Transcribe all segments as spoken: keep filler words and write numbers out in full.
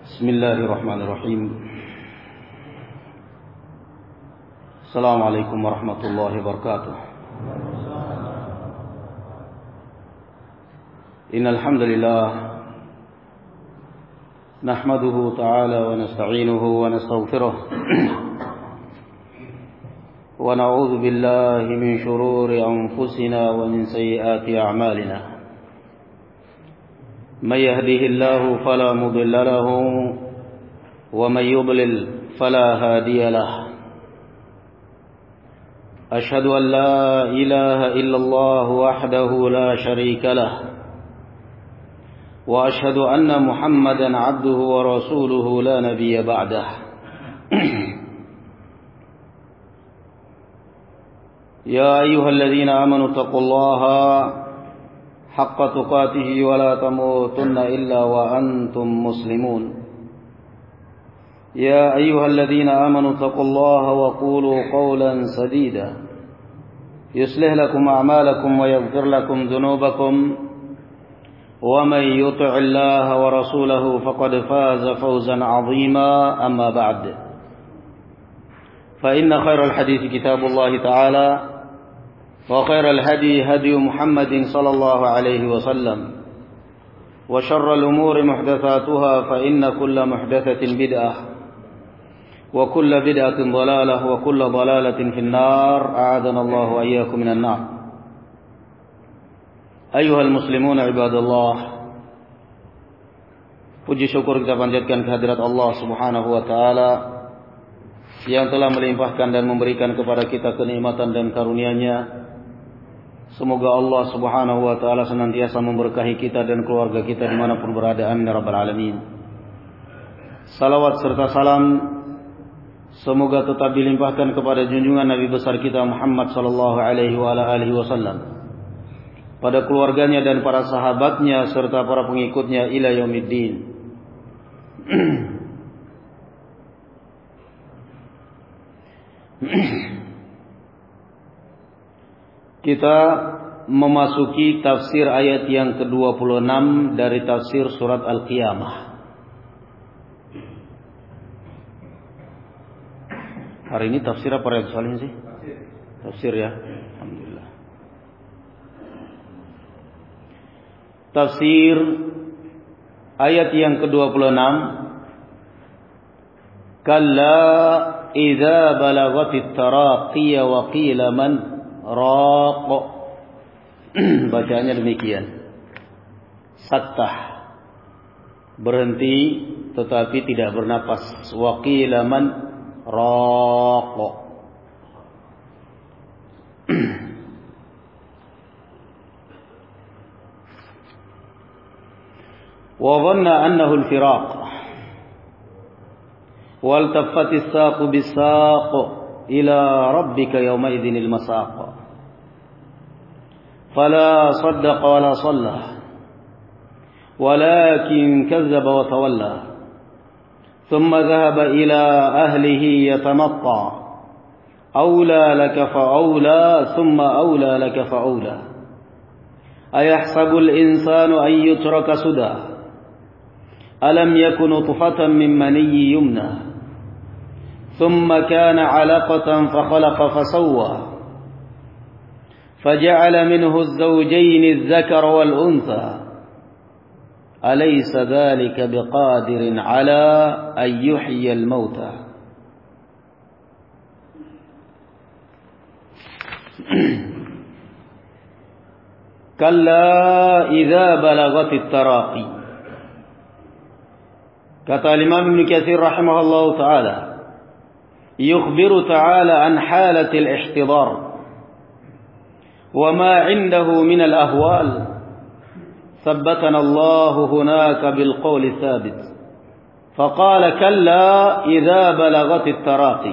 Bismillahirrahmanirrahim. Assalamualaikum warahmatullahi wabarakatuh. Innal hamdalillah nahmaduhu ta'ala wa nasta'inuhu wa nastaghfiruh wa na'udzu billahi min shururi anfusina wa min sayyiati a'malina. من يهده الله فلا مضل له ومن يضلل فلا هادي له أشهد أن لا إله إلا الله وحده لا شريك له وأشهد أن محمدا عبده ورسوله لا نبي بعده يا أيها الذين آمنوا اتقوا الله حق تقاته ولا تموتن إلا وأنتم مسلمون يا أيها الذين آمنوا اتقوا الله وقولوا قولا سديدا يصلح لكم أعمالكم ويغفر لكم ذنوبكم ومن يطع الله ورسوله فقد فاز فوزا عظيما أما بعد فإن خير الحديث كتاب الله تعالى وخير الهدي هدي محمد صلى الله عليه وسلم وشر الأمور محدثاتها فإن كل محدثة بدعة وكل بدعة ضلالة وكل ضلالة في النار أعاذنا الله وإياكم من النار أيها المسلمون عباد الله. Puji syukur kita panjatkan kehadirat Allah Subhanahu wa taala yang telah melimpahkan dan memberikan kepada kita kenikmatan dan karunia-Nya. Semoga Allah Subhanahu wa taala senantiasa memberkahi kita dan keluarga kita dimanapun berada. Amin ya rabbal alamin. Salawat serta salam semoga tetap dilimpahkan kepada junjungan Nabi besar kita Muhammad sallallahu alaihi wa ala alihi wasallam, pada keluarganya dan para sahabatnya serta para pengikutnya ila yaumiddin. Kita memasuki tafsir ayat yang ke-dua puluh enam dari tafsir surat Al-Qiyamah. Hari ini tafsir apa Riyadhus Shalihin sih? Tafsir. Tafsir ya. Alhamdulillah. Tafsir ayat yang ke-dua puluh enam. Kalla idza balagatit taraqiya wa qila man raq. Bacaannya demikian. Sattah, berhenti tetapi tidak bernapas. Wa qila man raq. Wa dhanna annahu al-firaq. Wal taffati as-saqu bis-saq ila rabbika yawma idzinil masaq. فلا صدق ولا صلى ولكن كذب وتولى ثم ذهب إلى أهله يتمطى أولى لك فأولى ثم أولى لك فأولى أيحسب الإنسان أن يترك سدى ألم يكن نطفة من مني يمنى ثم كان علقة فخلق فسوى فجعل منه الزوجين الذكر والأنثى أليس ذلك بقادر على أن يحيي الموتى. كلا إذا بلغت التراقي. Kata Imam Ibnu Katsir rahimahullah taala, yukhbiru ta'ala an halatil ihtidar وما عنده من الأهوال ثبتنا الله هناك بالقول الثابت فقال كلا إذا بلغت التراقي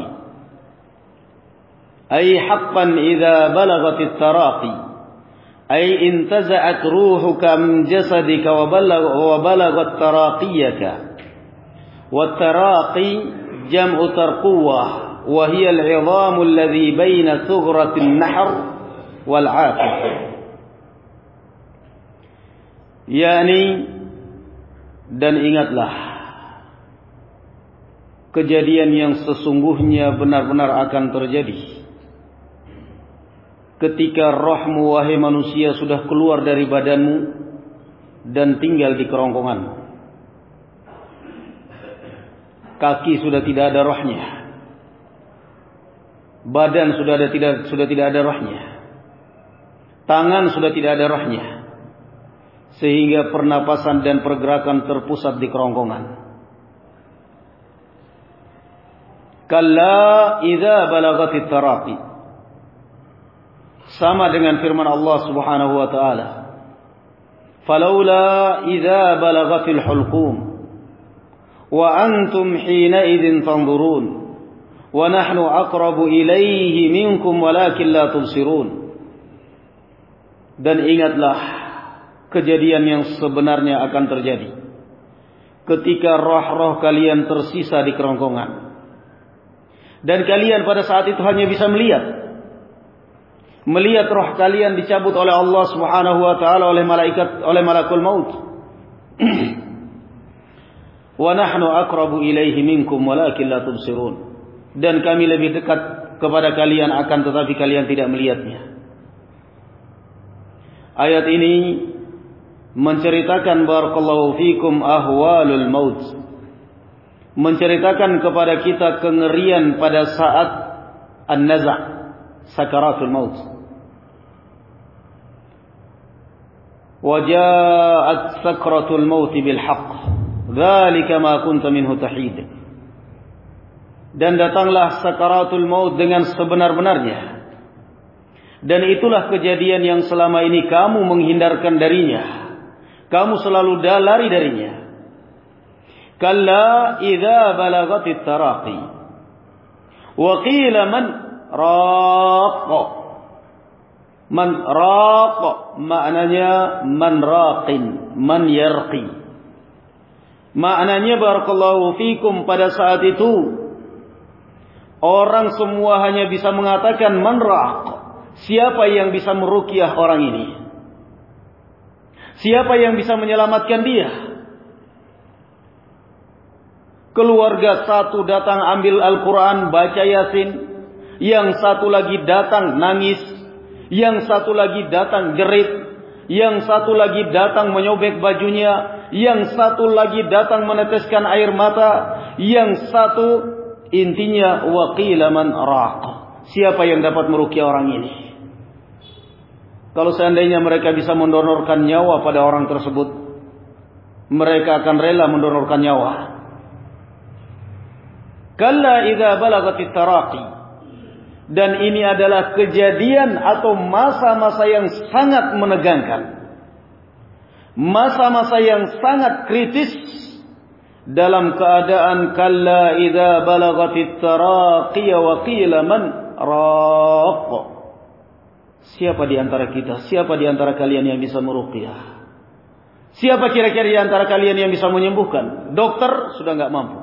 أي حقا إذا بلغت التراقي أي انتزعت روحك من جسدك وبلغ وبلغت تراقيك. والتراقي جمع ترقوة وهي العظام الذي بين ثغرة النحر والعاقب. Yani, dan ingatlah kejadian yang sesungguhnya benar-benar akan terjadi. Ketika rohmu wahai manusia sudah keluar dari badanmu dan tinggal di kerongkonganmu. Kaki sudah tidak ada rohnya. Badan sudah ada tidak sudah tidak ada rohnya. Tangan sudah tidak ada rohnya. Sehingga pernapasan dan pergerakan terpusat di kerongkongan. Kalla idza balagatit taraqi. Sama dengan firman Allah Subhanahu wa taala. Falaula idza balagatil hulqum wa antum hina idzin tanzurun wa nahnu aqrabu ilaihi minkum walakin la tubsirun. Dan ingatlah kejadian yang sebenarnya akan terjadi ketika roh-roh kalian tersisa di kerongkongan dan kalian pada saat itu hanya bisa melihat melihat roh kalian dicabut oleh Allah Subhanahu wa taala oleh malaikat oleh malakul maut. Wa nahnu aqrabu ilaihi minkum walakin la tubsirun. Dan kami lebih dekat kepada kalian akan tetapi kalian tidak melihatnya. Ayat ini menceritakan barakallahu fikum ahwalul maut. Menceritakan kepada kita kengerian pada saat an-naza', sakaratul maut. Wa ja'at sakratul maut bil haqq. Dzalika ma kunta minhu tahid. Dan datanglah sakaratul maut dengan sebenar-benarnya. Dan itulah kejadian yang selama ini kamu menghindarkan darinya. Kamu selalu lari darinya. Kalla idza balagatit taraqi. Wa qila man raqa. Man raqa maknanya man raqin, man yarqi. Maknanya barakallahu fikum pada saat itu orang semua hanya bisa mengatakan man raq. Siapa yang bisa meruqyah orang ini? Siapa yang bisa menyelamatkan dia? Keluarga satu datang ambil Al-Quran, baca Yasin. Yang satu lagi datang nangis. Yang satu lagi datang jerit. Yang satu lagi datang menyobek bajunya. Yang satu lagi datang meneteskan air mata. Yang satu intinya waqila man raq. Siapa yang dapat meruqyah orang ini? Kalau seandainya mereka bisa mendonorkan nyawa pada orang tersebut, mereka akan rela mendonorkan nyawa. Kalla idza balagatit taraqi. Dan ini adalah kejadian atau masa-masa yang sangat menegangkan. Masa-masa yang sangat kritis dalam keadaan kalla idza balagatit taraqi wa qila man raq. Siapa di antara kita, siapa di antara kalian yang bisa meruqyah? Siapa kira-kira di antara kalian yang bisa menyembuhkan? Dokter sudah enggak mampu.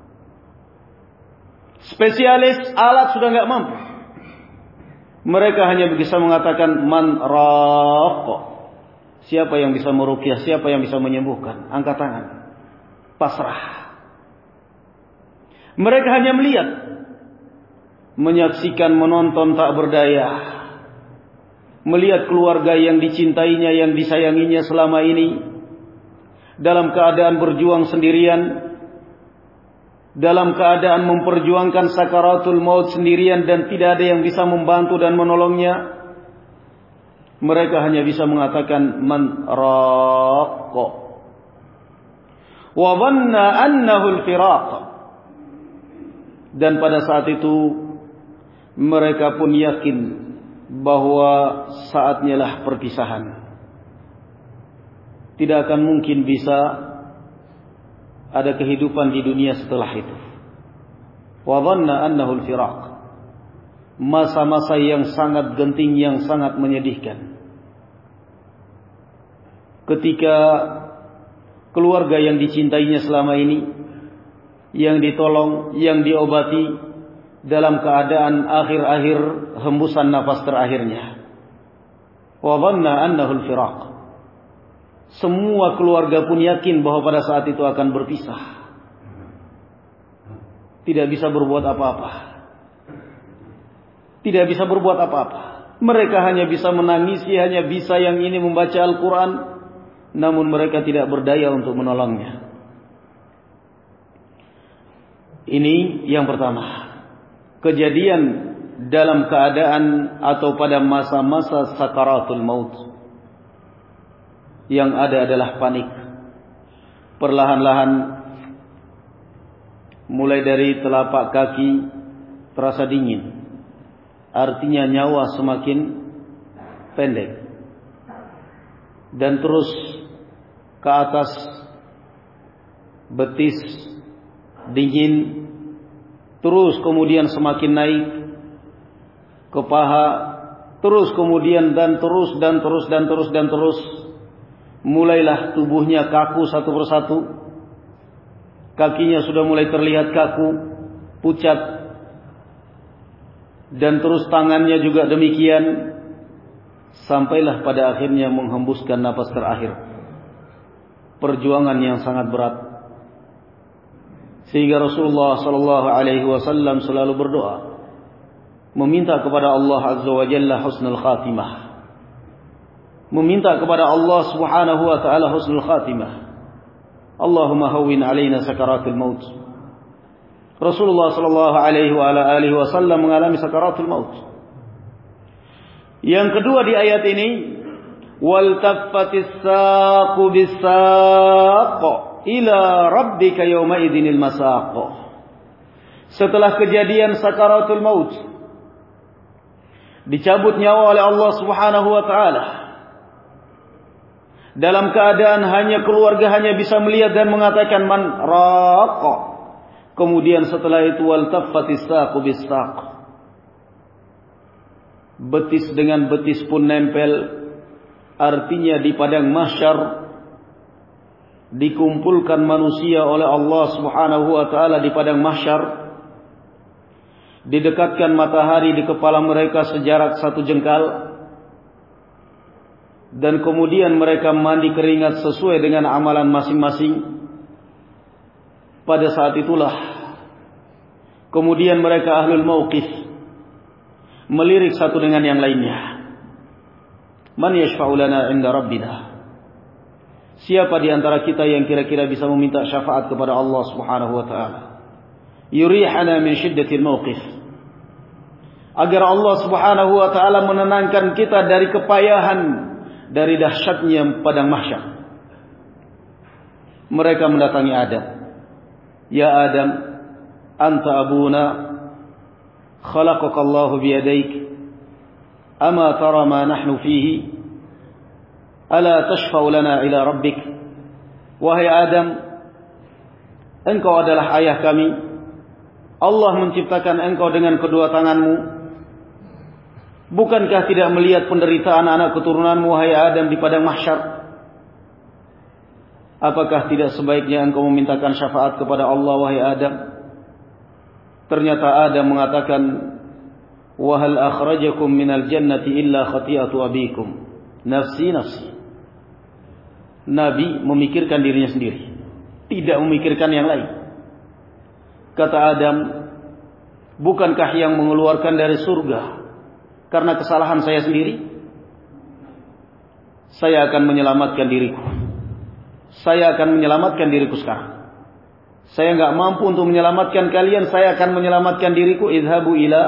Spesialis alat sudah enggak mampu. Mereka hanya bisa mengatakan man raq. Siapa yang bisa meruqyah, siapa yang bisa menyembuhkan? Angkat tangan. Pasrah. Mereka hanya melihat, menyaksikan, menonton tak berdaya. Melihat keluarga yang dicintainya, yang disayanginya selama ini dalam keadaan berjuang sendirian, dalam keadaan memperjuangkan sakaratul maut sendirian dan tidak ada yang bisa membantu dan menolongnya. Mereka hanya bisa mengatakan man raq. Wa dhanna annahu al-firaq. Dan pada saat itu mereka pun yakin bahwa saatnya lah perpisahan. Tidak akan mungkin bisa ada kehidupan di dunia setelah itu. Wa dhanna annahu al-firaq. Masa-masa yang sangat genting, yang sangat menyedihkan. Ketika keluarga yang dicintainya selama ini, yang ditolong, yang diobati, dalam keadaan akhir-akhir hembusan nafas terakhirnya. Wa dhanna annahu al-firaq. Semua keluarga pun yakin bahwa pada saat itu akan berpisah. tidak bisa berbuat apa-apa. Tidak bisa berbuat apa-apa. Mereka hanya bisa menangisi, hanya bisa yang ini membaca Al-Quran, namun mereka tidak berdaya untuk menolongnya. Ini yang pertama. Kejadian dalam keadaan atau pada masa-masa sakaratul maut. Yang ada adalah panik. Perlahan-lahan mulai dari telapak kaki terasa dingin. Artinya nyawa semakin pendek. Dan terus ke atas betis dingin. Terus kemudian semakin naik ke paha. Terus kemudian dan terus dan terus dan terus dan terus. Mulailah tubuhnya kaku satu persatu. Kakinya sudah mulai terlihat kaku, pucat. Dan terus tangannya juga demikian. Sampailah pada akhirnya menghembuskan napas terakhir. Perjuangan yang sangat berat. Sehingga Rasulullah sallallahu alaihi wasallam selalu berdoa, meminta kepada Allah Azza wa Jalla husnul khatimah. Meminta kepada Allah Subhanahu wa taala husnul khatimah. Allahumma hawwin alaina sakaratul maut. Rasulullah sallallahu alaihi wa ala alihi wasallam mengalami sakaratul maut. Yang kedua di ayat ini, wal taffatis saqu bis-saq ila rabbika yawma idzinil masaq. Setelah kejadian sakaratul maut, dicabut nyawa oleh Allah Subhanahu wa taala. Dalam keadaan hanya keluarga hanya bisa melihat dan mengatakan man raqa. Kemudian setelah itu wal taffatis saqu bis-saq. Betis dengan betis pun nempel. Artinya di padang mahsyar dikumpulkan manusia oleh Allah Subhanahu wa taala di padang mahsyar. Didekatkan matahari di kepala mereka sejarak satu jengkal. Dan kemudian mereka mandi keringat sesuai dengan amalan masing-masing. Pada saat itulah kemudian mereka ahlul mauqif melirik satu dengan yang lainnya. Man yashfa'u lana 'inda rabbina? Siapa di antara kita yang kira-kira bisa meminta syafaat kepada Allah Subhanahu wa taala? Yurihana min shiddatil mauqif. Agar Allah Subhanahu wa taala menenangkan kita dari kepayahan, dari dahsyatnya padang mahsyar. Mereka mendatangi Adam. Ya Adam, anta abuna, khalaqaka Allahu biyadaik, ama tara ma nahnu fihi, ala tashfa'u lana ila rabbik. Wahai Adam, engkau adalah ayah kami. Allah menciptakan engkau dengan kedua tanganmu. Bukankah tidak melihat penderitaan anak keturunanmu, wahai Adam, di padang mahsyar? Apakah tidak sebaiknya engkau memintakan syafaat kepada Allah, wahai Adam? Ternyata Adam mengatakan, wa hal akhrajakum minal jannati illa khati'atu abikum. Nafsi nafsi. Nabi memikirkan dirinya sendiri, tidak memikirkan yang lain. Kata Adam, bukankah yang mengeluarkan dari surga karena kesalahan saya sendiri? Saya akan menyelamatkan diriku. Saya akan menyelamatkan diriku sekarang. Saya enggak mampu untuk menyelamatkan kalian. Saya akan menyelamatkan diriku. Idhabu ila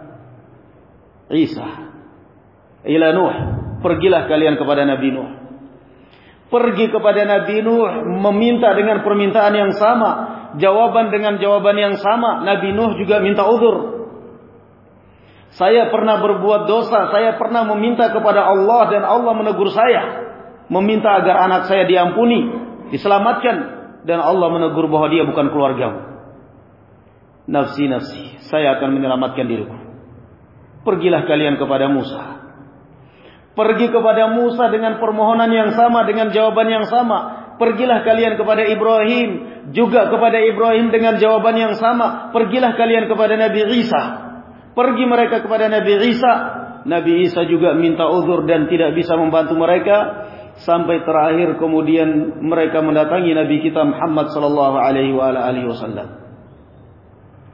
Isa, ila Nuh. Pergilah kalian kepada Nabi Nuh. Pergi kepada Nabi Nuh, meminta dengan permintaan yang sama, jawaban dengan jawaban yang sama. Nabi Nuh juga minta uzur. Saya pernah berbuat dosa, saya pernah meminta kepada Allah dan Allah menegur saya, meminta agar anak saya diampuni, diselamatkan, dan Allah menegur bahwa dia bukan keluargamu. Nafsi nafsi, saya akan menyelamatkan diriku. Pergilah kalian kepada Musa. Pergi kepada Musa dengan permohonan yang sama, dengan jawaban yang sama. Pergilah kalian kepada Ibrahim, juga kepada Ibrahim dengan jawaban yang sama. Pergilah kalian kepada Nabi Isa. Pergi mereka kepada Nabi Isa. Nabi Isa juga minta uzur dan tidak bisa membantu mereka. Sampai terakhir kemudian mereka mendatangi Nabi kita Muhammad sallallahu alaihi wasallam.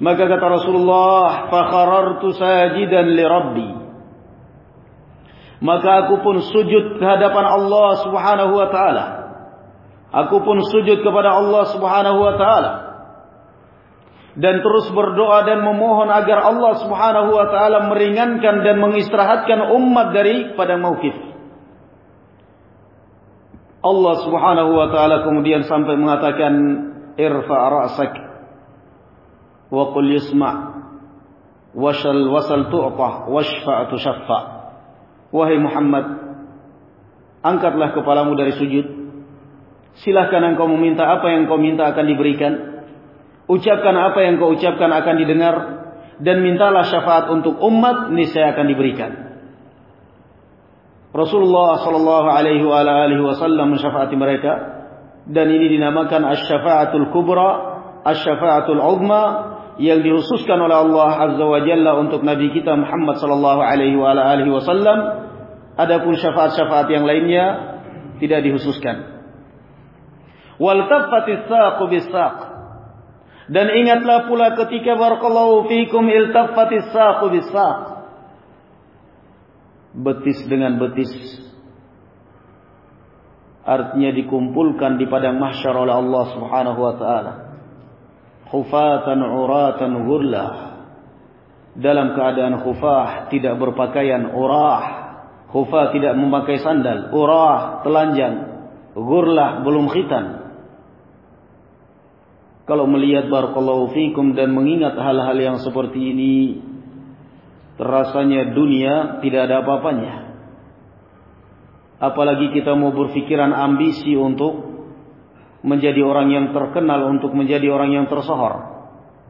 Maka kata Rasulullah, "Fakharartu sajidan li Rabbi." Maka aku pun sujud ke hadapan Allah Subhanahu wa taala. Aku pun sujud kepada Allah Subhanahu wa taala. Dan terus berdoa dan memohon agar Allah Subhanahu wa taala meringankan dan mengistirahatkan umat dari padang mauqif. Allah Subhanahu wa taala kemudian sampai mengatakan, "Irfa' ra'sak wa qul yasma' washal wasal tu'ta washfa' tushaffa." Wahai Muhammad, angkatlah kepalamu dari sujud. Silahkan engkau meminta apa yang kau minta akan diberikan. Ucapkan apa yang kau ucapkan akan didengar. Dan mintalah syafaat untuk umat, niscaya akan diberikan. Rasulullah sallallahu alaihi wa alihi wasallam mensyafaati mereka. Dan ini dinamakan asy-syafa'atul kubra, asy-syafa'atul uzma, yang dikhususkan oleh Allah Azza wa Jalla untuk Nabi kita Muhammad sallallahu alaihi wa alihi wasallam. Adapun syafaat-syafaat yang lainnya tidak dikhususkan. Wal taffatis saqu bis-saq. Dan ingatlah pula ketika barakallahu fikum iltaffatis saqu bis-saq. Betis dengan betis. Artinya dikumpulkan di padang mahsyar oleh Allah Subhanahu wa taala. Khufatan uratan ghurlah. Dalam keadaan khufah, tidak berpakaian, urah. Khufah tidak memakai sandal, urah, telanjang, ghurlah, belum khitan. Kalau melihat barakallahu fikum dan mengingat hal-hal yang seperti ini, terasanya dunia tidak ada apa-apanya. Apalagi kita mau berpikiran ambisi untuk menjadi orang yang terkenal, untuk menjadi orang yang tersohor.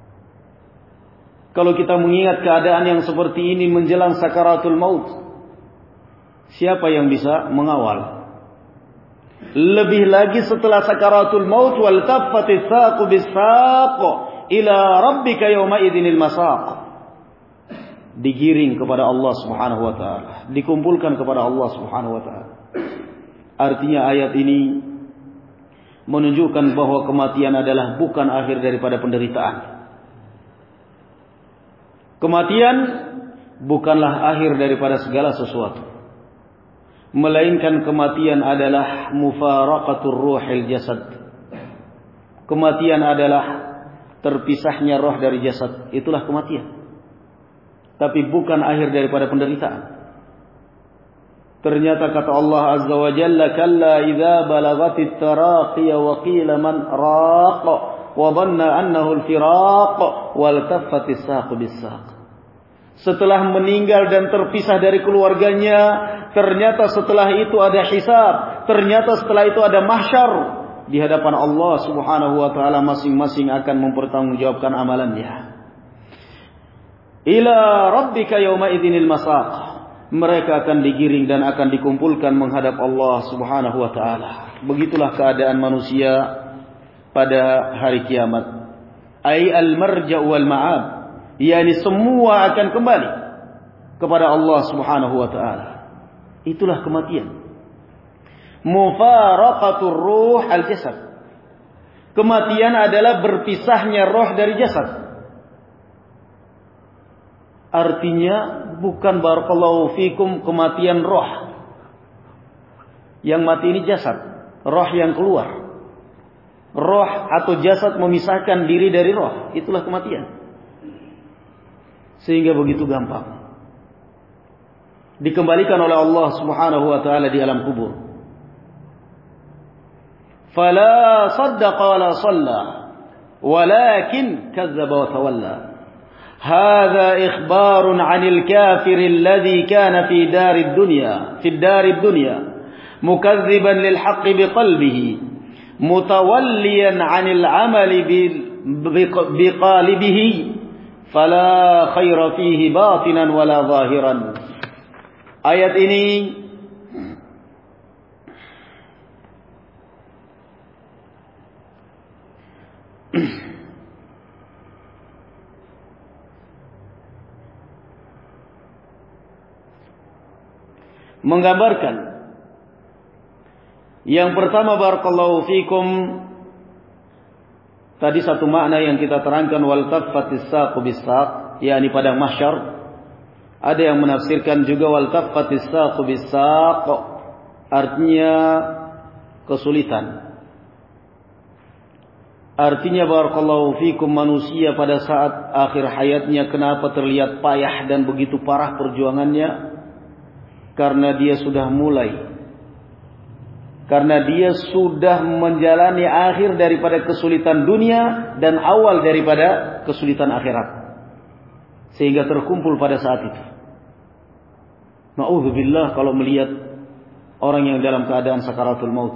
Kalau kita mengingat keadaan yang seperti ini menjelang sakaratul maut, siapa yang bisa mengawal? Lebih lagi setelah sakaratul maut, wal taffatis saqu bis-saq ila rabbika yawma idzinil masaq. Digiring kepada Allah Subhanahu wa taala, dikumpulkan kepada Allah Subhanahu wa taala. Artinya ayat ini menunjukkan bahwa kematian adalah bukan akhir daripada penderitaan. Kematian bukanlah akhir daripada segala sesuatu. Melainkan kematian adalah mufaraqatur ruhil jasad. Kematian adalah terpisahnya roh dari jasad. Itulah kematian. Tapi bukan akhir daripada penderitaan. Ternyata kata Allah Azza wa Jalla, "Kalla idza balagatit taraqiya wa qila man raq wa dhanna annahu al-firaq wal taffatis saqu bis-saq." Setelah meninggal dan terpisah dari keluarganya, ternyata setelah itu ada hisab, ternyata setelah itu ada mahsyar. Di hadapan Allah Subhanahu wa taala masing-masing akan mempertanggungjawabkan amalannya. Ila rabbika yauma idzinil masaq. Mereka akan digiring dan akan dikumpulkan menghadap Allah Subhanahu wa taala. Begitulah keadaan manusia pada hari kiamat. Ai al-marja' wal ma'ab. Yani semua akan kembali kepada Allah Subhanahu wa taala. Itulah kematian. Mufaraqatur ruh al-jasad. Kematian adalah berpisahnya roh dari jasad. Artinya bukan barakallahu fikum kematian roh. Yang mati ini jasad, roh yang keluar. Roh atau jasad memisahkan diri dari roh, itulah kematian. Sehingga begitu gampang dikembalikan oleh Allah Subhanahu wa taala di alam kubur. Fala saddaqa wala shalla walakin kazzaba wa tawalla. Hadza ikhbarun 'anil kafir alladhi kana fi darid dunya fi darid dunya mukazziban lil haqqi biqalbihi mutawalliyan 'anil 'amali biqalibihi fala khaira fihi batinan wala zahiran. Ayat ini menggambarkan yang pertama barakallahu fikum Tadi satu makna yang kita terangkan wal taffatis saqu bis-saq, yakni padang mahsyar. Ada yang menafsirkan juga wal taffatis saqu bis-saq, artinya kesulitan. Artinya barakallahu fikum, manusia pada saat akhir hayatnya kenapa terlihat payah dan begitu parah perjuangannya? Karena dia sudah mulai, karena dia sudah menjalani akhir daripada kesulitan dunia dan awal daripada kesulitan akhirat, sehingga terkumpul pada saat itu. Na'udzubillah kalau melihat orang yang dalam keadaan sakaratul maut.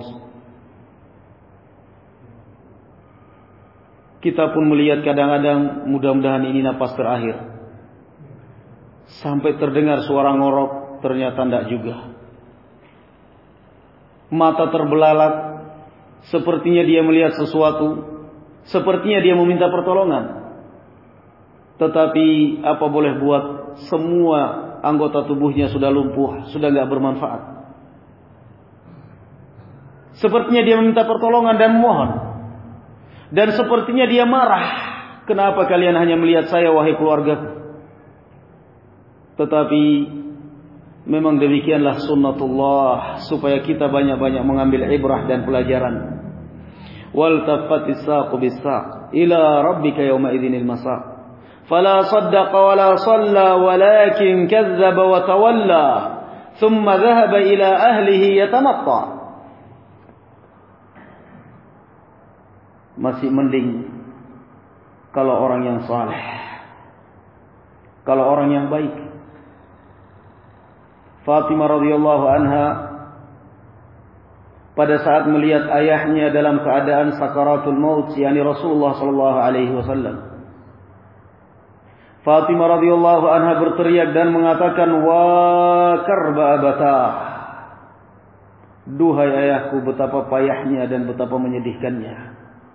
Kita pun melihat kadang-kadang mudah-mudahan ini napas terakhir. Sampai terdengar suara ngorok, ternyata tidak juga. Mata terbelalak, sepertinya dia melihat sesuatu, sepertinya dia meminta pertolongan. Tetapi apa boleh buat, semua anggota tubuhnya sudah lumpuh, sudah tidak bermanfaat. Sepertinya dia meminta pertolongan dan mohon. Dan sepertinya dia marah. Kenapa kalian hanya melihat saya, wahai keluargaku? Tetapi memang demikianlah sunnatullah, supaya kita banyak-banyak mengambil ibrah dan pelajaran. Wal taffatis saqu bis-saq ila rabbika yawma idzinil masaq. Fala saddaqa wala shalla walakin kazzaba wa tawalla thumma dhahaba ila ahlihi yatamatta. Masih mending kalau orang yang saleh, kalau orang yang baik. Fatimah radhiyallahu anha pada saat melihat ayahnya dalam keadaan sakaratul maut, yakni Rasulullah sallallahu alaihi wasallam, Fatimah radhiyallahu anha berteriak dan mengatakan, wa karba abatah, duhai ayahku, betapa payahnya dan betapa menyedihkannya.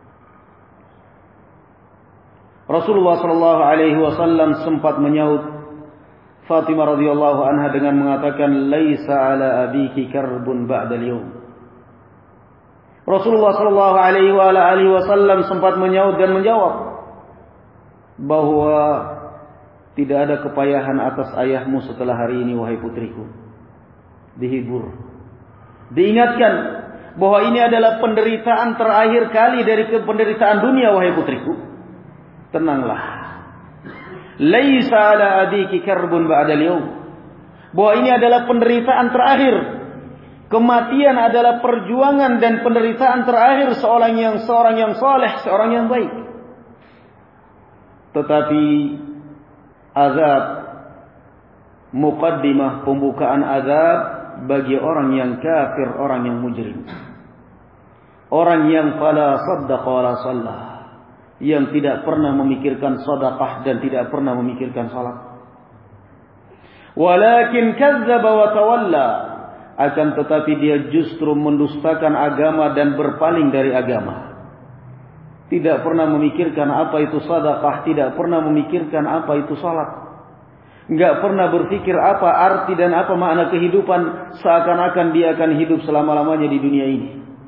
Rasulullah sallallahu alaihi wasallam sempat menyaut Fatimah radhiyallahu anha dengan mengatakan, laisa ala abiki karbun ba'dal yawm. Rasulullah sallallahu alaihi wasallam sempat menyaut dan menjawab bahwa tidak ada kepayahan atas ayahmu setelah hari ini, wahai putriku. Dihibur, diingatkan bahwa ini adalah penderitaan terakhir kali dari penderitaan dunia, wahai putriku. Tenanglah. Laisa ala abiki karbun ba'dal yawm. Bahwa ini adalah penderitaan terakhir. Kematian adalah perjuangan dan penderitaan terakhir seorang yang seorang yang saleh, seorang yang baik. Tetapi azab, muqaddimah, pembukaan azab bagi orang yang kafir, orang yang mujrim. Orang yang fala saddaqa wala shalla, yang tidak pernah memikirkan sedekah dan tidak pernah memikirkan salat. Walakin kazzaba wa tawalla, akan tetapi dia justru mendustakan agama dan berpaling dari agama. Tidak pernah memikirkan apa itu sedekah, tidak pernah memikirkan apa itu salat. Enggak pernah berpikir apa arti dan apa makna kehidupan, seakan-akan dia akan hidup selama-lamanya di dunia ini.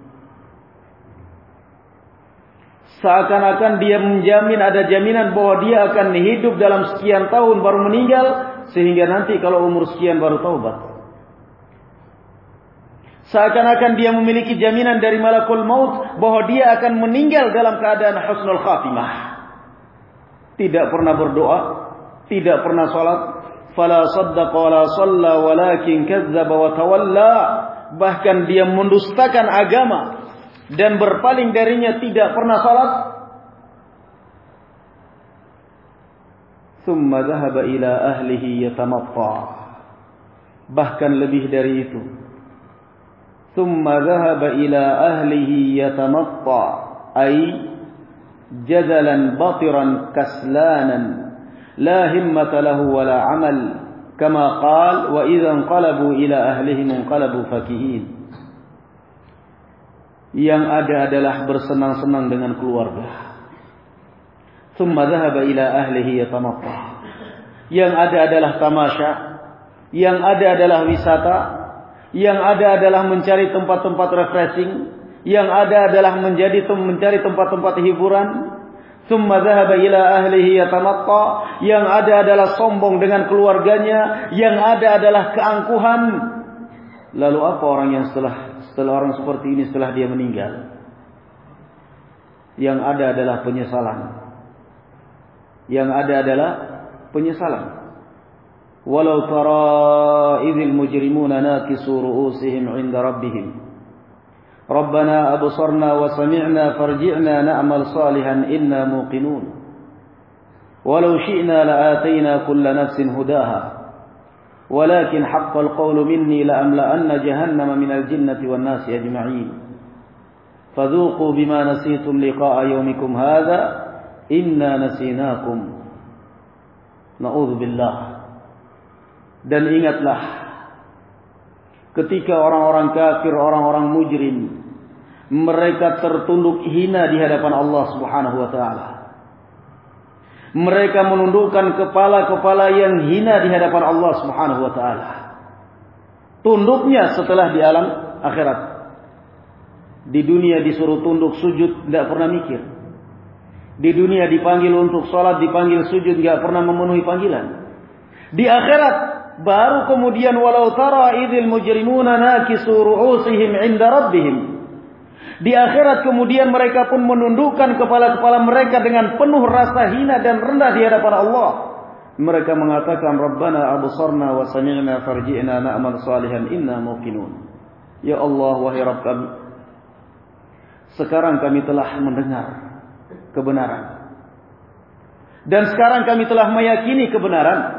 Seakan-akan dia menjamin, ada jaminan bahwa dia akan hidup dalam sekian tahun baru meninggal, sehingga nanti kalau umur sekian baru taubat. Seakan-akan dia memiliki jaminan dari malakul maut bahwa dia akan meninggal dalam keadaan husnul khatimah. Tidak pernah berdoa, tidak pernah salat. Fala saddaqa wala shalla walakin kazzaba wa tawalla. Bahkan dia mendustakan agama dan berpaling darinya, tidak pernah salat. Thumma dhahaba ila ahlihi yatamatta. Bahkan lebih dari itu. Thumma dhahaba ila ahlihi yatamatta, ay jadalan batiran kaslanan la himmata lahu wala amal, kama qala wa idza inqalabu ila ahlihim inqalabu fakihin. Yang ada adalah bersenang-senang dengan keluarga. Thumma dhahaba ila ahlihi yatamatta. Yang ada adalah tamasya, yang ada adalah wisata, yang ada adalah mencari tempat-tempat refreshing, yang ada adalah menjadi mencari tempat-tempat hiburan. Thumma dhahaba ila ahlihi yatamatta, yang ada adalah sombong dengan keluarganya, yang ada adalah keangkuhan. Lalu apa orang yang setelah setelah orang seperti ini setelah dia meninggal? Yang ada adalah penyesalan. Yang ada adalah penyesalan. Walau tara idzil mujrimuna nakisu ru'usihim 'inda rabbihim. Rabbana absarna wa sami'na farji'na na'mal salihan inna muqinun. Walau syi'na la'atayna kulla nafsin hudaha. Walakin haqqal qawlu minni la'amla'anna jahannama minal jinnati wan nasi ajma'in. Fadhuqu bima nasitum liqa'a yawmikum hadha inna nasinakum. Na'udzubillah. Dan ingatlah ketika orang-orang kafir, orang-orang mujrim, mereka tertunduk hina di hadapan Allah Subhanahu wa taala. Mereka menundukkan kepala-kepala yang hina di hadapan Allah Subhanahu wa taala. Tunduknya setelah di alam akhirat. Di dunia disuruh tunduk sujud, tidak pernah mikir. Di dunia dipanggil untuk sholat, dipanggil sujud, tidak pernah memenuhi panggilan. Di akhirat baru kemudian walau tara idzil mujrimuna nakisu ru'usihim 'inda rabbihim. Di akhirat kemudian mereka pun menundukkan kepala-kepala mereka dengan penuh rasa hina dan rendah di hadapan Allah. Mereka mengatakan Rabbana absarna wa sami'na farji'na na'mal salihan inna muqinun. Ya Allah, wahai Rabb kami, sekarang kami telah mendengar kebenaran. Dan sekarang kami telah meyakini kebenaran.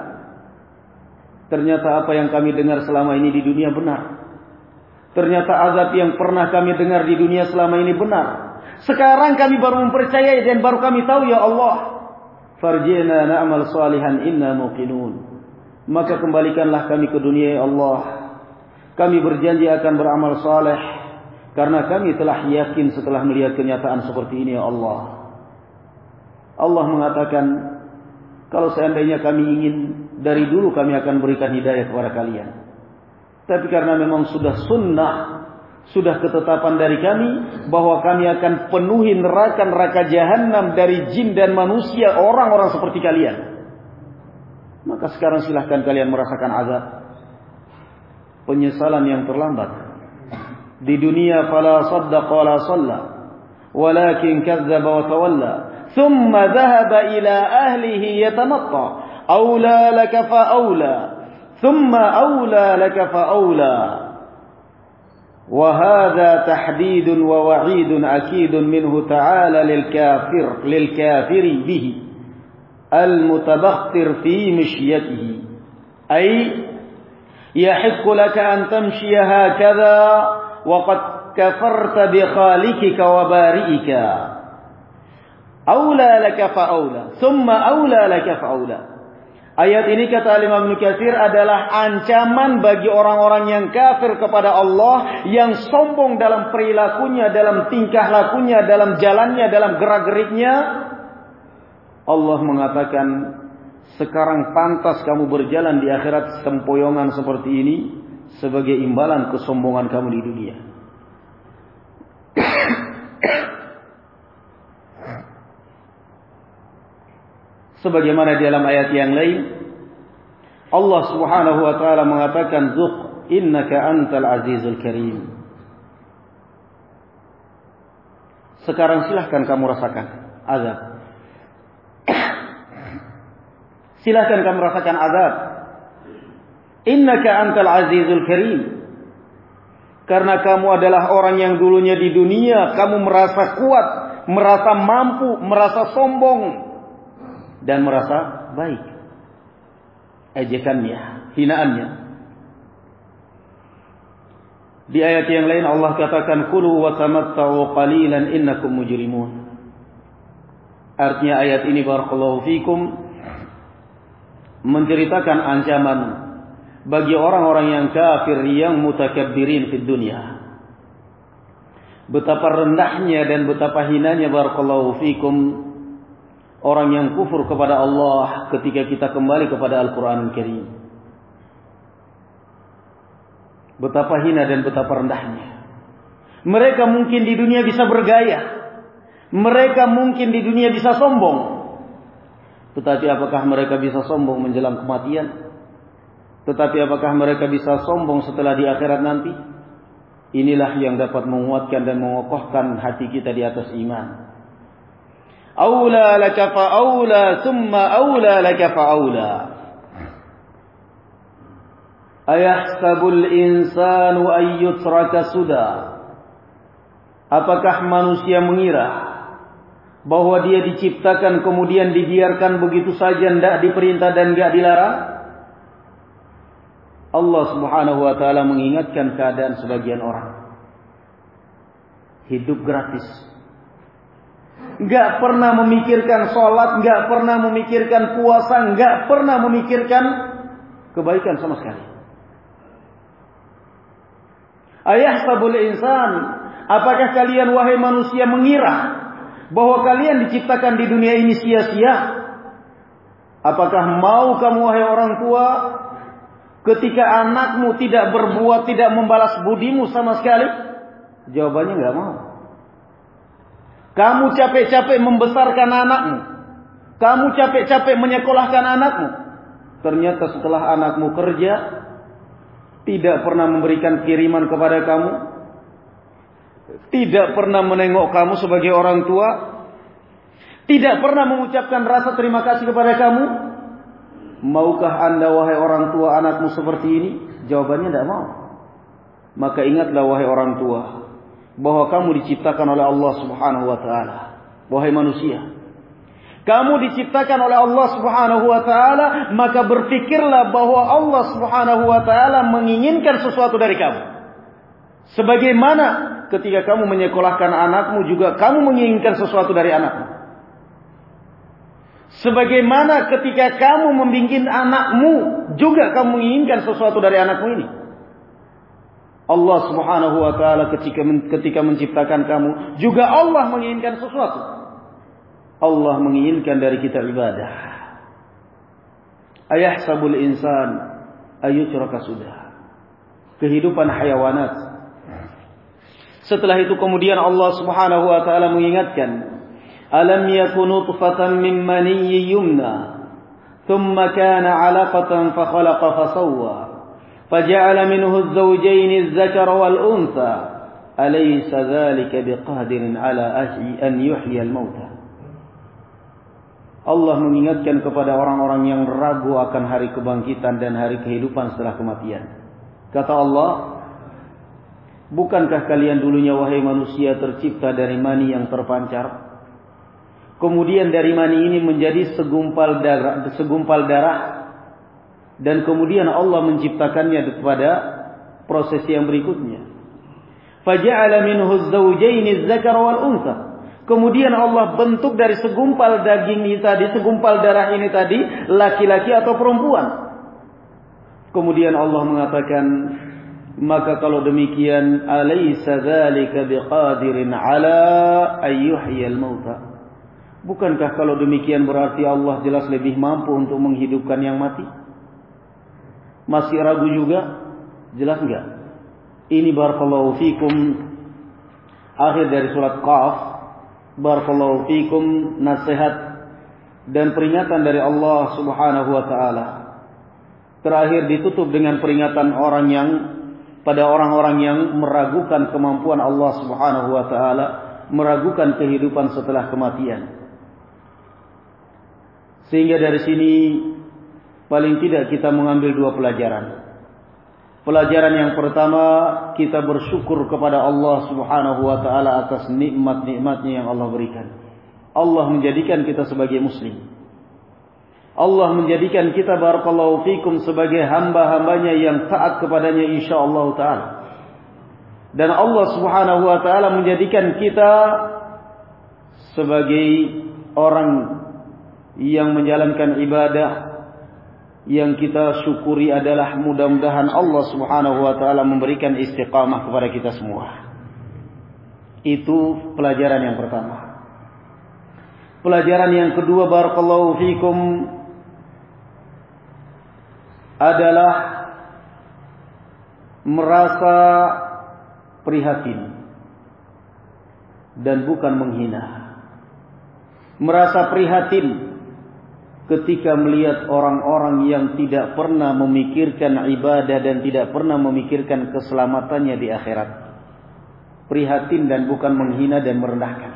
Ternyata apa yang kami dengar selama ini di dunia benar. Ternyata azab yang pernah kami dengar di dunia selama ini benar. Sekarang kami baru mempercayai dan baru kami tahu, ya Allah. Farji'na na'mal salihan inna muqinun. Maka kembalikanlah kami ke dunia, ya Allah. Kami berjanji akan beramal saleh karena kami telah yakin setelah melihat kenyataan seperti ini, ya Allah. Allah mengatakan, kalau seandainya kami ingin, dari dulu kami akan berikan hidayah kepada kalian. Tapi karena memang sudah sunnah, sudah ketetapan dari kami, bahwa kami akan penuhi neraka-neraka jahanam dari jin dan manusia, orang-orang seperti kalian. Maka sekarang silahkan kalian merasakan azab. Penyesalan yang terlambat. Di dunia fala saddaqa wala shalla, walakin kadzdzaba wa tawalla. Thumma dhahaba ila ahlihi yatamatta. Aula laka fa aula. Thumma aula laka fa aula. Wa hadha tahdidun wa wa'idun akidun minhu ta'ala lil kafir lil kafiri bihi al mutabakhtir fi mishyatihi. Ay yahiqqu laka an tamshiya hakadha wa qad kafarta bi khaliqika wa bari'ika. Aula laka fa aula, thumma aula laka fa aula. Ayat ini kata Imam Ibnu Katsir adalah ancaman bagi orang-orang yang kafir kepada Allah, yang sombong dalam perilakunya, dalam tingkah lakunya, dalam jalannya, dalam gerak-geriknya. Allah mengatakan, sekarang pantas kamu berjalan di akhirat sempoyongan seperti ini sebagai imbalan kesombongan kamu di dunia. Sebagaimana di dalam ayat yang lain, Allah Subhanahu wa taala mengatakan, "Zuq innaka antal azizul karim." Sekarang silahkan kamu rasakan azab. Silahkan kamu rasakan azab. Innaka antal azizul karim. Karena kamu adalah orang yang dulunya di dunia kamu merasa kuat, merasa mampu, merasa sombong, dan merasa baik. Ejekannya, hinaannya. Di ayat yang lain Allah katakan, "Kulu wa tamatta'u qalilan innakum mujrimun." Artinya ayat ini barakallahu fikum menceritakan ancaman bagi orang-orang yang kafir, yang mutakabbirin fid dunya. Betapa rendahnya dan betapa hinanya barakallahu fikum orang yang kufur kepada Allah ketika kita kembali kepada Al-Quran Al-Karim. Betapa hina dan betapa rendahnya. Mereka mungkin di dunia bisa bergaya. Mereka mungkin di dunia bisa sombong, tetapi apakah mereka bisa sombong menjelang kematian? Tetapi apakah mereka bisa sombong setelah di akhirat nanti? Inilah yang dapat menguatkan dan mengokohkan hati kita di atas iman. Aula laka fa aula thumma aula laka fa aula. Ayahsabul insanu ay yutraka suda. Apakah manusia mengira bahwa dia diciptakan kemudian dibiarkan begitu saja, tidak diperintah dan tidak dilarang? Allah Subhanahu wa taala mengingatkan keadaan sebagian orang. Hidup gratis. Enggak pernah memikirkan sholat, enggak pernah memikirkan puasa, enggak pernah memikirkan kebaikan sama sekali. Ayahsabul insan, apakah kalian wahai manusia mengira bahwa kalian diciptakan di dunia ini sia-sia? Apakah mau kamu wahai orang tua, ketika anakmu tidak berbuat, tidak membalas budimu sama sekali? Jawabannya enggak mau. Kamu capek-capek membesarkan anakmu, kamu capek-capek menyekolahkan anakmu, ternyata setelah anakmu kerja, tidak pernah memberikan kiriman kepada kamu, tidak pernah menengok kamu sebagai orang tua, tidak pernah mengucapkan rasa terima kasih kepada kamu. Maukah anda wahai orang tua anakmu seperti ini? Jawabannya tidak mau. Maka ingatlah wahai orang tua, bahwa kamu diciptakan oleh Allah Subhanahu wa taala. Wahai manusia, kamu diciptakan oleh Allah Subhanahu wa taala, maka berpikirlah bahwa Allah Subhanahu wa taala menginginkan sesuatu dari kamu. Sebagaimana ketika kamu menyekolahkan anakmu juga kamu menginginkan sesuatu dari anakmu. Sebagaimana ketika kamu membimbing anakmu juga kamu menginginkan sesuatu dari anakmu ini. Allah Subhanahu wa taala ketika ketika menciptakan kamu juga Allah menginginkan sesuatu. Allah menginginkan dari kita ibadah. Ayahsabul insan ayyutraka sudah. Kehidupan hayawanat. Setelah itu kemudian Allah Subhanahu wa taala mengingatkan, alam yakunu nutfatan min maniyyin yumna thumma kana 'alaqatan fa khalaqa fa sawwa فجعل منه الزوجين الذكر والأنثى أليس ذلك بقادر على أن يحيي الموتى. Allah mengingatkan kepada orang-orang yang ragu akan hari kebangkitan dan hari kehidupan setelah kematian. Kata Allah, bukankah kalian dulunya wahai manusia tercipta dari mani yang terpancar? Kemudian dari mani ini menjadi segumpal darah, segumpal darah. Dan kemudian Allah menciptakannya kepada proses yang berikutnya. Faja'ala minhu az-zawjayn az-zakara wal untha. Kemudian Allah bentuk dari segumpal daging ini tadi, segumpal darah ini tadi, laki-laki atau perempuan. Kemudian Allah mengatakan, maka kalau demikian, alaysa dzalika biqadirin ala ayyuhyal mauta. Bukankah kalau demikian berarti Allah jelas lebih mampu untuk menghidupkan yang mati? Masih ragu juga? Jelas enggak? Ini barakallahu fikum akhir dari surat Qaf. Barakallahu fikum nasihat dan peringatan dari Allah Subhanahu wa taala. Terakhir ditutup dengan peringatan orang yang pada orang-orang yang meragukan kemampuan Allah Subhanahu wa taala, meragukan kehidupan setelah kematian. Sehingga dari sini paling tidak kita mengambil dua pelajaran. Pelajaran yang pertama, kita bersyukur kepada Allah Subhanahu wa taala atas nikmat-nikmatnya yang Allah berikan. Allah menjadikan kita sebagai muslim. Allah menjadikan kita barakallahu fikum sebagai hamba-hambanya yang taat kepadanya insyaallah taala. Dan Allah Subhanahu wa taala menjadikan kita sebagai orang yang menjalankan ibadah. Yang kita syukuri adalah mudah-mudahan Allah Subhanahu wa taala memberikan istiqamah kepada kita semua. Itu pelajaran yang pertama. Pelajaran yang kedua barakallahu fikum adalah merasa prihatin dan bukan menghina. merasa prihatin ketika melihat orang-orang yang tidak pernah memikirkan ibadah dan tidak pernah memikirkan keselamatannya di akhirat. Prihatin dan bukan menghina dan merendahkan.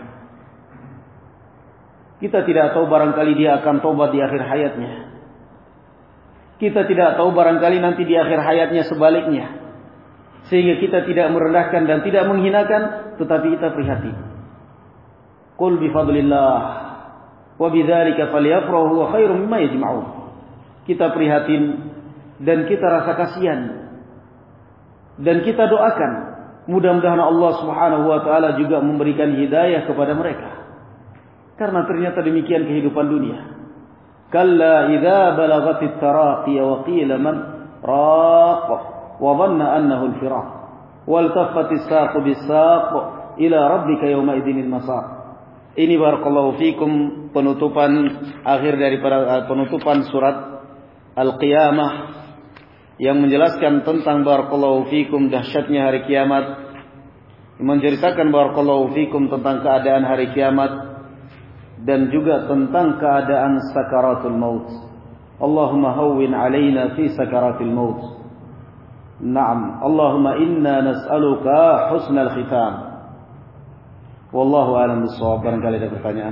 Kita tidak tahu barangkali dia akan tobat di akhir hayatnya. Kita tidak tahu barangkali nanti di akhir hayatnya sebaliknya. Sehingga kita tidak merendahkan dan tidak menghinakan, tetapi kita prihatin. Qul bifadlillah wa bidzalika falyafrahu wa khairum mimma yajma'un. Kita prihatin dan kita rasa kasihan. Dan kita doakan, mudah-mudahan Allah Subhanahu wa taala juga memberikan hidayah kepada mereka. Karena ternyata demikian kehidupan dunia. Kalla idza balagatit taraqi wa qila man raq wa dhanna annahu al-firaq wal taffatis saqu bis-saq ila rabbika yawma idzinil masaq. Ini barakallahu fikum penutupan akhir daripada penutupan surat Al-Qiyamah yang menjelaskan tentang barakallahu fikum dahsyatnya hari kiamat, menceritakan barakallahu fikum tentang keadaan hari kiamat dan juga tentang keadaan sakaratul maut. Allahumma hawwin alaina fi sakaratil maut. Naam, Allahumma inna nas'aluka husnal khitam. Wallahu a'lam bishawab. Barangkali ada pertanyaan?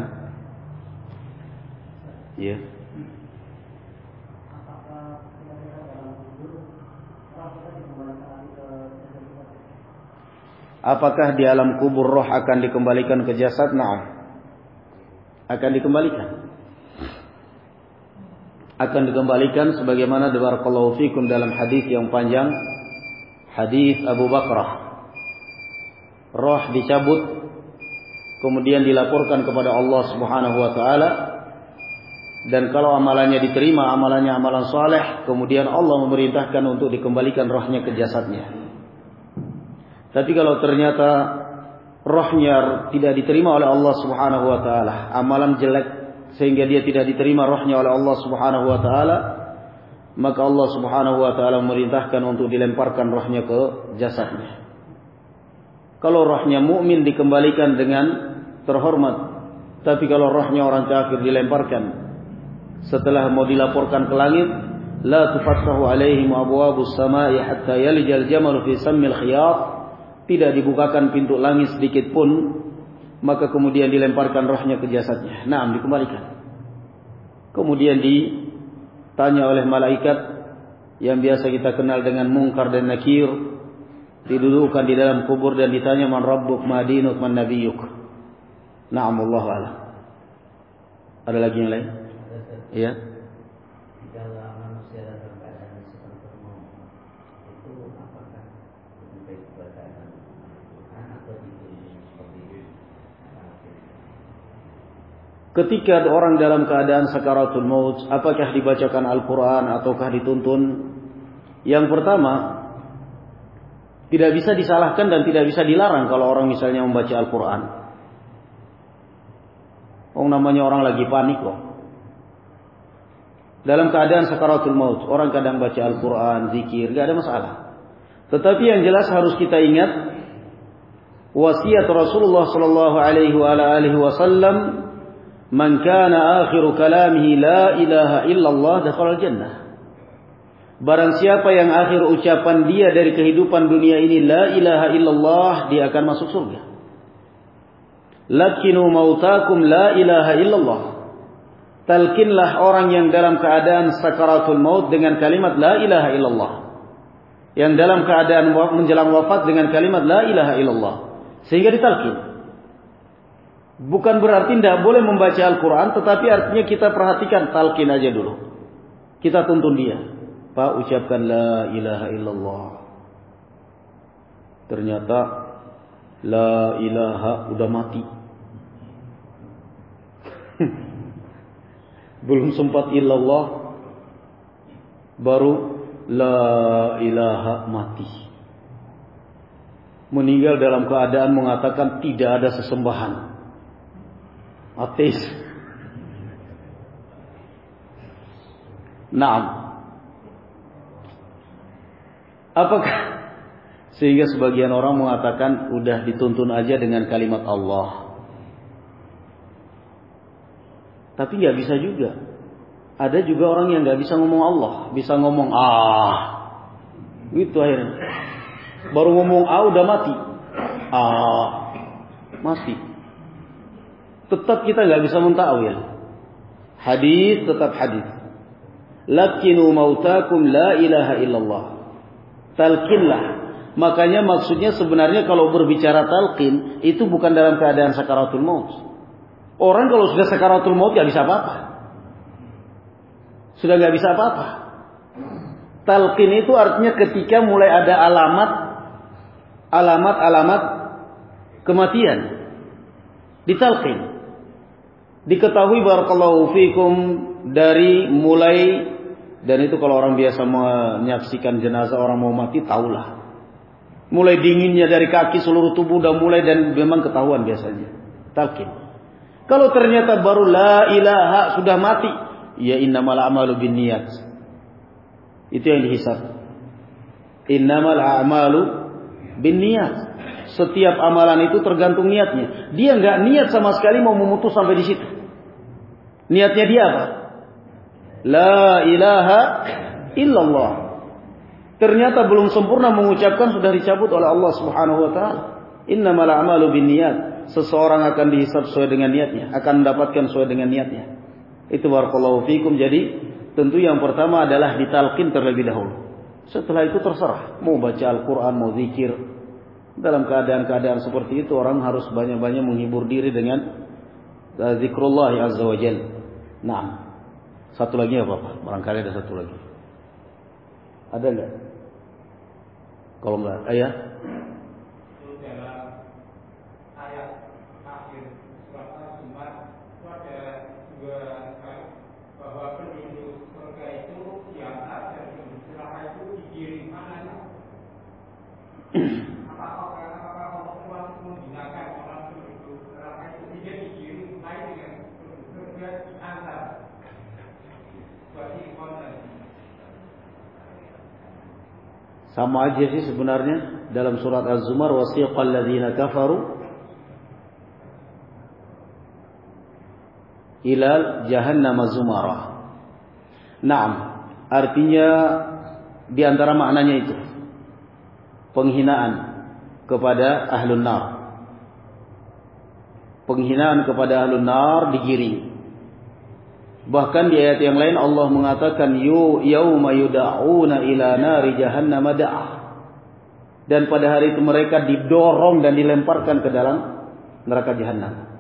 Ya. Yeah. Apakah di alam kubur roh akan dikembalikan ke jasad? Naam. Akan dikembalikan. Akan dikembalikan sebagaimana barakallahu fikum dalam hadis yang panjang, hadis Abu Bakrah. Roh dicabut kemudian dilaporkan kepada Allah Subhanahu wa taala, dan kalau amalannya diterima, amalannya amalan saleh, kemudian Allah memerintahkan untuk dikembalikan rohnya ke jasadnya. Tapi kalau ternyata rohnya tidak diterima oleh Allah Subhanahu wa taala, amalan jelek sehingga dia tidak diterima rohnya oleh Allah Subhanahu wa taala, maka Allah Subhanahu wa taala memerintahkan untuk dilemparkan rohnya ke jasadnya. Kalau rohnya mukmin dikembalikan dengan terhormat, tapi kalau rohnya orang kafir dilemparkan setelah mau dilaporkan ke langit, la tufattahu alaihim abwabus samai hatta yalijal jamal fi sammil khiyat, tidak dibukakan pintu langit sedikit pun, maka kemudian dilemparkan rohnya ke jasadnya. Naam, dikembalikan. Kemudian ditanya oleh malaikat yang biasa kita kenal dengan Munkar dan Nakir, didudukkan di dalam kubur dan ditanya, man rabbuk, ma dinuk, man nabiyyuk. Na'am, wallahu a'lam. Ada lagi yang lain? Iya. Jika manusia dalam keadaan seperti itu, apakah lebih baik bacaan Al-Quran atau ditulis seperti itu? Ketika orang dalam keadaan sakaratul maut, apakah dibacakan Al-Quran ataukah dituntun? Yang pertama, tidak bisa disalahkan dan tidak bisa dilarang kalau orang misalnya membaca Al-Quran. Oh, namanya orang lagi panik kok. Dalam keadaan sakaratul maut, orang kadang baca Al-Quran, zikir, tidak ada masalah. Tetapi yang jelas harus kita ingat wasiat Rasulullah sallallahu alaihi wasallam, man kana akhiru kalamihi la ilaha illallah dakhala al-jannah. Barang siapa yang akhir ucapan dia dari kehidupan dunia ini la ilaha illallah, dia akan masuk surga. Lakinu mautakum la ilaha illallah. Talkinlah orang yang dalam keadaan sakaratul maut dengan kalimat la ilaha illallah. Yang dalam keadaan menjelang wafat dengan kalimat la ilaha illallah. Sehingga ditalkin. Bukan berarti tidak boleh membaca Al-Quran, tetapi artinya kita perhatikan, talkin aja dulu. Kita tuntun dia. Pak, ucapkan la ilaha illallah. Ternyata la ilaha udah mati. Belum sempat illallah, baru la ilaha mati. Meninggal dalam keadaan mengatakan tidak ada sesembahan. Ateis. Naam. Apakah sehingga sebagian orang mengatakan udah dituntun aja dengan kalimat Allah. Tapi nggak bisa juga. Ada juga orang yang nggak bisa ngomong Allah, bisa ngomong ah, gitu akhirnya. Baru ngomong ah udah mati, ah mati. Tetap kita nggak bisa menta'wil. Hadis tetap hadis. Lakinu mautakum la ilaha illallah. Talqinlah. Makanya maksudnya sebenarnya kalau berbicara talqin itu bukan dalam keadaan sakaratul maut. Orang kalau sudah sakaratul maut nggak bisa apa-apa. Sudah nggak bisa apa-apa. Talqin itu artinya ketika mulai ada alamat, alamat-alamat kematian. Ditalqin. Diketahui barakallahu fikum dari mulai, dan itu kalau orang biasa menyaksikan jenazah orang mau mati tahulah. Mulai dinginnya dari kaki seluruh tubuh udah mulai dan memang ketahuan biasanya. Talqin. Kalau ternyata baru la ilaha sudah mati, ya innamal a'malu binniyat. Itu yang dihisab. Innamal a'malu binniyat. Setiap amalan itu tergantung niatnya. Dia enggak niat sama sekali mau memutus sampai di situ. Niatnya dia apa? La ilaha illallah. Ternyata belum sempurna mengucapkan sudah dicabut oleh Allah Subhanahu wa taala. Innamal a'malu binniyat. Seseorang akan dihisab sesuai dengan niatnya, akan mendapatkan sesuai dengan niatnya. Itu barakallahu fikum. Jadi tentu yang pertama adalah ditalqin terlebih dahulu. Setelah itu terserah mau baca Al-Qur'an, mau zikir. Dalam keadaan-keadaan seperti itu orang harus banyak-banyak menghibur diri dengan zikrullah azza wa jalla. Nah, satu lagi apa Pak? Barangkali ada satu lagi. Ada enggak? Kalau enggak, ayah. Dalam ayat akhir surat Az-Zumar itu ada dua kali bahwa penduduk surga itu diangkat dan penduduk neraka itu digiring mana? Apakah apakah Allah menggunakan orang penduduk neraka itu tidak digiring naik dengan penduduk surga diantar? Berarti konten. Sama aja sih sebenarnya dalam surat Az-Zumar, wasiqal ladzina kafaru ila jahannam zumara. Naam, artinya di antara maknanya itu penghinaan kepada ahlun nar. Penghinaan kepada ahlun nar digiring. Bahkan di ayat yang lain Allah mengatakan yu yauma yud'auna ila nari jahannam da'ah. Dan pada hari itu mereka didorong dan dilemparkan ke dalam neraka jahanam.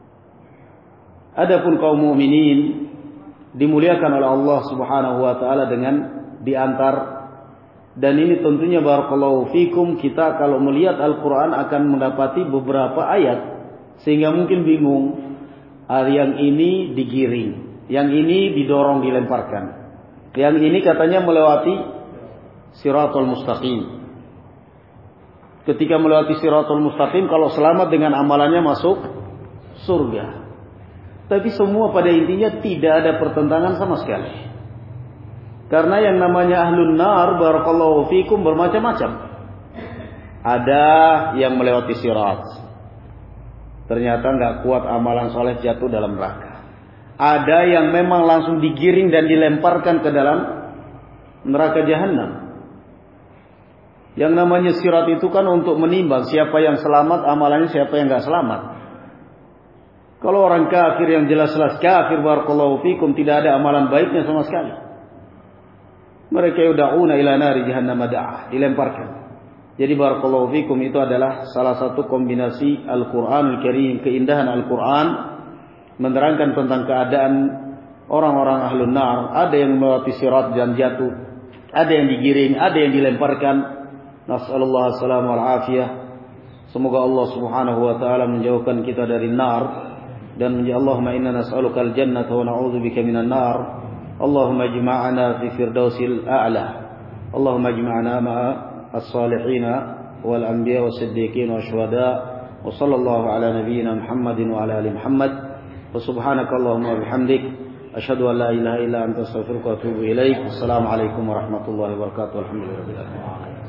Adapun kaum mukminin dimuliakan oleh Allah Subhanahu wa taala dengan diantar, dan ini tentunya barakallahu fikum, kita kalau melihat Al-Qur'an akan mendapati beberapa ayat sehingga mungkin bingung. Yang ini digiring, yang ini didorong dilemparkan, yang ini katanya melewati siratul mustaqim. Ketika melewati siratul mustaqim, kalau selamat dengan amalannya masuk surga. Tapi semua pada intinya tidak ada pertentangan sama sekali. Karena yang namanya ahlun nar barakallahu fikum bermacam-macam. Ada yang melewati sirat, ternyata nggak kuat amalan soleh, jatuh dalam neraka. Ada yang memang langsung digiring dan dilemparkan ke dalam neraka jahanam. Yang namanya sirat itu kan untuk menimbang siapa yang selamat amalannya, siapa yang nggak selamat. Kalau orang kafir yang jelas-jelas kafir barakallahu fikum, tidak ada amalan baiknya sama sekali. Mereka yud'auna ila nari jahannam da'ah, dilemparkan. Jadi barakallahu fikum, itu adalah salah satu kombinasi Al-Qur'anul Karim, keindahan Al-Qur'an menerangkan tentang keadaan orang-orang ahlun nar. Ada yang melewati sirat dan jatuh, ada yang digiring, ada yang dilemparkan. Nas'alullah as-salam wal afiyah. Semoga Allah Subhanahu wa taala menjauhkan kita dari nar, dan ya Allahumma inna nas'aluka al-jannata wa na'udzubika minan nar. Allahumma ijma'na fi firdausil a'la. Allahumma ijma'na ma'a as-salihin wal anbiya was-siddiqin wasyuhada. Wa sallallahu ala nabiyyina Muhammadin wa ala ali Muhammad. Wa subhanaka Allahumma wa bihamdik asyhadu an la ilaha illa anta astaghfiruka wa atubu ilaik. Assalamu alaikum warahmatullahi wabarakatuh. Alhamdulillah.